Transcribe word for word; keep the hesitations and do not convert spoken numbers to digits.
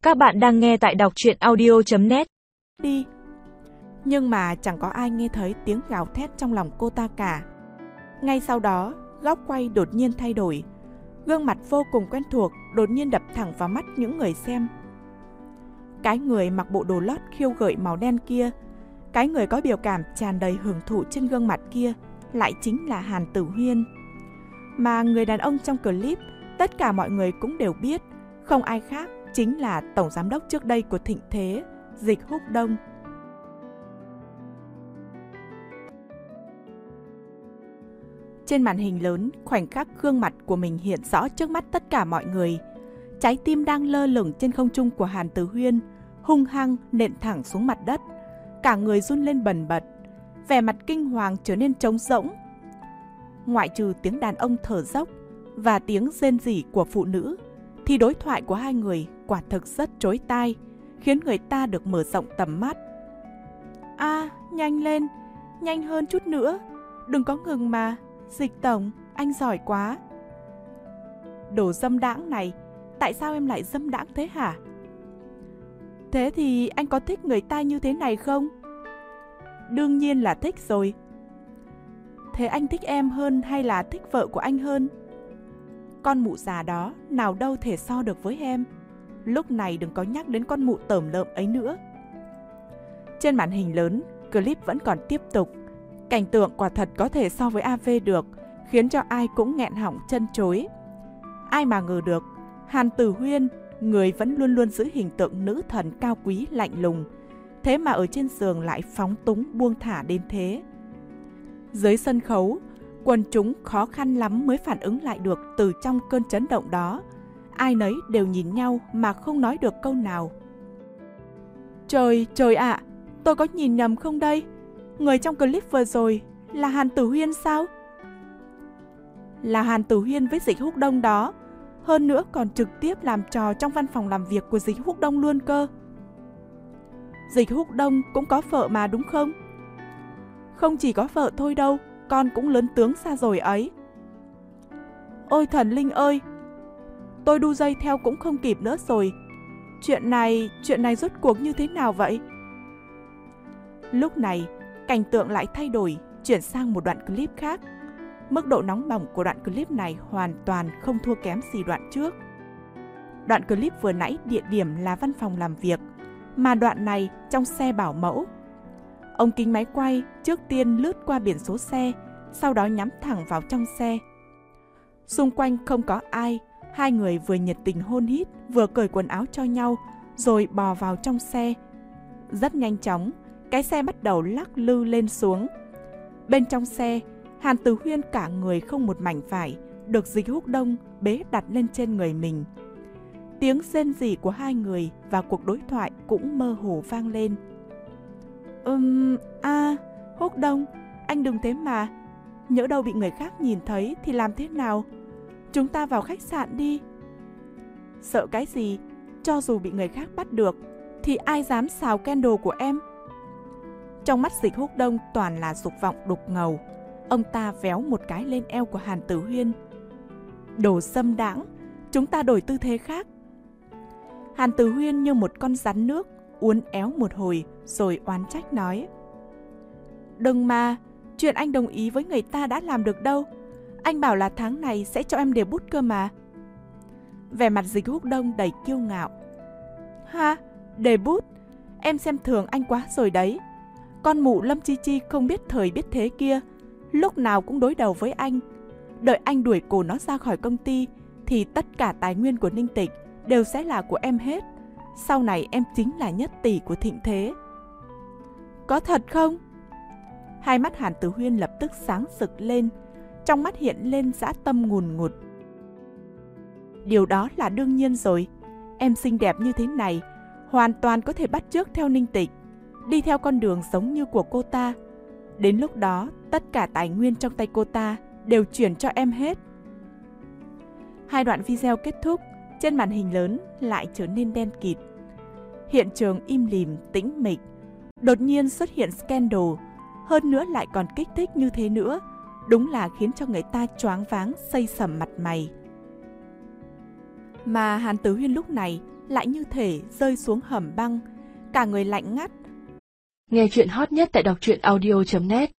Các bạn đang nghe tại đọc truyện audio chấm net. Đi. Nhưng mà chẳng có ai nghe thấy tiếng gào thét trong lòng cô ta cả. Ngay sau đó, góc quay đột nhiên thay đổi. Gương mặt vô cùng quen thuộc đột nhiên đập thẳng vào mắt những người xem. Cái người mặc bộ đồ lót khiêu gợi màu đen kia, cái người có biểu cảm tràn đầy hưởng thụ trên gương mặt kia lại chính là Hàn Tử Huyên. Mà người đàn ông trong clip, tất cả mọi người cũng đều biết, không ai khác chính là tổng giám đốc trước đây của Thịnh Thế, Dịch Húc Đông. Trên màn hình lớn, khoảnh khắc gương mặt của mình hiện rõ trước mắt tất cả mọi người. Trái tim đang lơ lửng trên không trung của Hàn Tử Huyên, hung hăng nện thẳng xuống mặt đất. Cả người run lên bần bật, vẻ mặt kinh hoàng trở nên trống rỗng. Ngoại trừ tiếng đàn ông thở dốc và tiếng rên rỉ của phụ nữ, thì đối thoại của hai người quả thực rất chói tai, khiến người ta được mở rộng tầm mắt. À, nhanh lên, nhanh hơn chút nữa, đừng có ngừng mà, Dịch tổng, anh giỏi quá. Đồ dâm đãng này, tại sao em lại dâm đãng thế hả? Thế thì anh có thích người ta như thế này không? Đương nhiên là thích rồi. Thế anh thích em hơn hay là thích vợ của anh hơn? Con mụ già đó nào đâu thể so được với em. Lúc này đừng có nhắc đến con mụ tởm lợm ấy nữa. Trên màn hình lớn, clip vẫn còn tiếp tục. Cảnh tượng quả thật có thể so với a vê được, khiến cho ai cũng nghẹn họng chân chối. Ai mà ngờ được, Hàn Tử Huyên, người vẫn luôn luôn giữ hình tượng nữ thần cao quý lạnh lùng, thế mà ở trên giường lại phóng túng buông thả đến thế. Dưới sân khấu, quần chúng khó khăn lắm mới phản ứng lại được từ trong cơn chấn động đó. Ai nấy đều nhìn nhau mà không nói được câu nào. Trời, trời ạ, à, tôi có nhìn nhầm không đây? Người trong clip vừa rồi là Hàn Tử Huyên sao? Là Hàn Tử Huyên với Dịch Húc Đông đó. Hơn nữa còn trực tiếp làm trò trong văn phòng làm việc của Dịch Húc Đông luôn cơ. Dịch Húc Đông cũng có vợ mà đúng không? Không chỉ có vợ thôi đâu, con cũng lớn tướng xa rồi ấy. Ôi thần linh ơi, tôi đu dây theo cũng không kịp nữa rồi. Chuyện này, chuyện này rốt cuộc như thế nào vậy? Lúc này, cảnh tượng lại thay đổi, chuyển sang một đoạn clip khác. Mức độ nóng bỏng của đoạn clip này hoàn toàn không thua kém gì đoạn trước. Đoạn clip vừa nãy địa điểm là văn phòng làm việc, mà đoạn này trong xe bảo mẫu. Ống kính máy quay trước tiên lướt qua biển số xe, sau đó nhắm thẳng vào trong xe. Xung quanh không có ai, hai người vừa nhiệt tình hôn hít, vừa cởi quần áo cho nhau, rồi bò vào trong xe. Rất nhanh chóng, cái xe bắt đầu lắc lư lên xuống. Bên trong xe, Hàn Tử Huyên cả người không một mảnh vải, được Dịch Húc Đông bế đặt lên trên người mình. Tiếng rên rỉ của hai người và cuộc đối thoại cũng mơ hồ vang lên. Ừm, a, Húc Đông, anh đừng thế mà. Nhỡ đâu bị người khác nhìn thấy thì làm thế nào? Chúng ta vào khách sạn đi. Sợ cái gì? Cho dù bị người khác bắt được, thì ai dám xào candle của em? Trong mắt Dịch Húc Đông toàn là dục vọng đục ngầu. Ông ta véo một cái lên eo của Hàn Tử Huyên. Đồ xâm đãng, chúng ta đổi tư thế khác. Hàn Tử Huyên như một con rắn nước, uốn éo một hồi rồi oán trách nói. Đừng mà, chuyện anh đồng ý với người ta đã làm được đâu. Anh bảo là tháng này sẽ cho em debut cơ mà. Vẻ mặt Dịch Húc Đông đầy kiêu ngạo. Ha, debut? Em xem thường anh quá rồi đấy. Con mụ Lâm Chi Chi không biết thời biết thế kia, lúc nào cũng đối đầu với anh. Đợi anh đuổi cổ nó ra khỏi công ty, thì tất cả tài nguyên của Ninh Tịch đều sẽ là của em hết. Sau này em chính là nhất tỷ của Thịnh Thế. Có thật không? Hai mắt Hàn Tử Huyên lập tức sáng rực lên, trong mắt hiện lên dã tâm ngùn ngụt. Điều đó là đương nhiên rồi. Em xinh đẹp như thế này, hoàn toàn có thể bắt chước theo Ninh Tịch, đi theo con đường giống như của cô ta. Đến lúc đó, tất cả tài nguyên trong tay cô ta đều chuyển cho em hết. Hai đoạn video kết thúc, trên màn hình lớn lại trở nên đen kịt. Hiện trường im lìm, tĩnh mịch. Đột nhiên xuất hiện scandal, hơn nữa lại còn kích thích như thế nữa. Đúng là khiến cho người ta choáng váng, xây sẩm mặt mày. Mà Hàn Tử Huyên lúc này lại như thể rơi xuống hầm băng, cả người lạnh ngắt. Nghe chuyện hot nhất tại đọc truyện audio chấm net.